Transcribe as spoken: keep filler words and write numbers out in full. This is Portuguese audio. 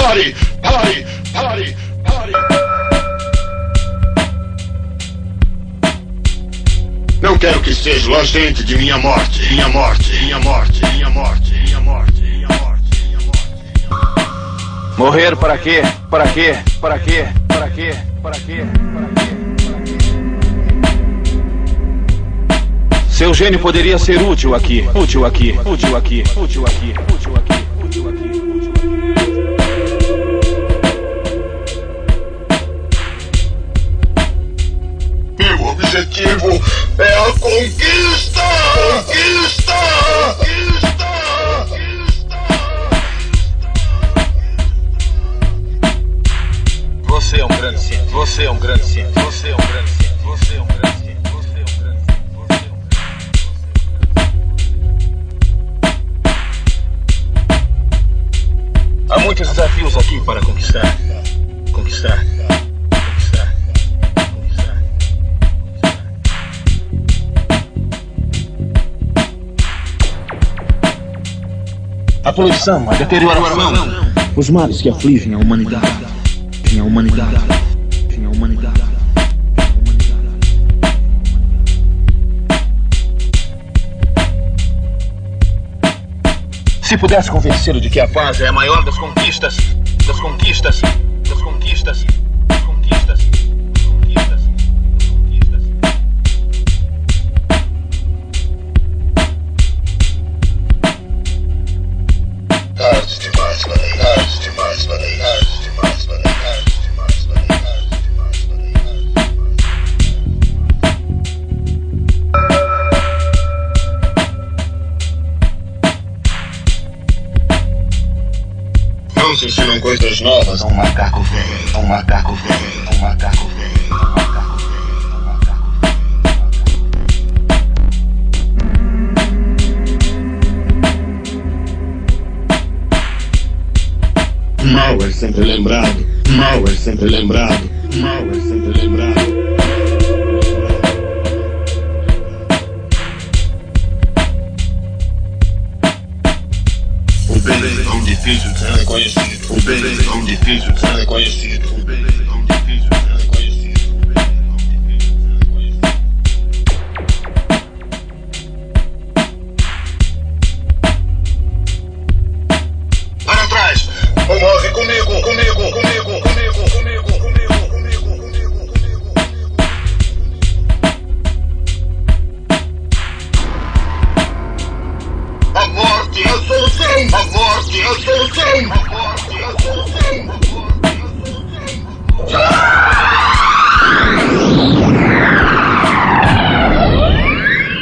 pare, pare, pare, pare. Não quero que seja o agente de minha morte, minha morte, minha morte, minha morte, minha morte, minha morte, minha morte. Morrer para quê? Para quê? Para quê? Para quê? Para quê? Para quê? Seu gênio poderia ser útil aqui, útil aqui, útil aqui, útil aqui, útil aqui, útil aqui, útil aqui. Meu objetivo é a conquista! Conquista! Conquista! Você é um grande cientista, você é um grande cientista, você é um grande cientista, você é um grande cientista. Há muitos desafios aqui para conquistar. Conquistar. Conquistar. Conquistar. A poluição, a deterioração, os males que afligem a humanidade. A humanidade. A humanidade. Se pudesse convencê-lo de que a paz é a maior das conquistas, das conquistas, das conquistas, das conquistas, das conquistas, das conquistas. Tarde demais para ir, tarde demais para ir, tarde demais para ir, tarde demais para ir, tarde demais para ir, tarde demais para ir. Não se ensinam coisas novas a um macaco velho, a um macaco velho, a um macaco velho, a um macaco velho, a um macaco velho. Mal é sempre lembrado, mal é sempre lembrado, mal é sempre lembrado. O bem é tão difícil de ser reconhecido. O bem é tão difícil de ser reconhecido. O bem é tão difícil de ser reconhecido. O bem é tão difícil de ser reconhecido. Para trás! Ou morre comigo, comigo, comigo, comigo, comigo, comigo, comigo, comigo, comigo. A morte é a solução! A morte é a solução!